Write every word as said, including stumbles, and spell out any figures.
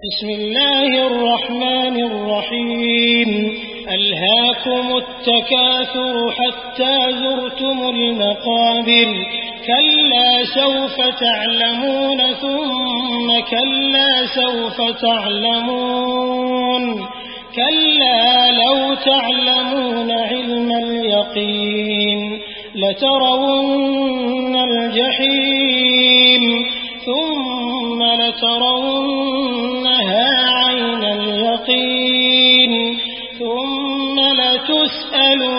بسم الله الرحمن الرحيم ألهاكم التكاثر حتى زرتم المقابر كلا سوف تعلمون ثم كلا سوف تعلمون كلا لو تعلمون علم اليقين لترون الجحيم ثم لترونها عين اليقين ثم لتسألن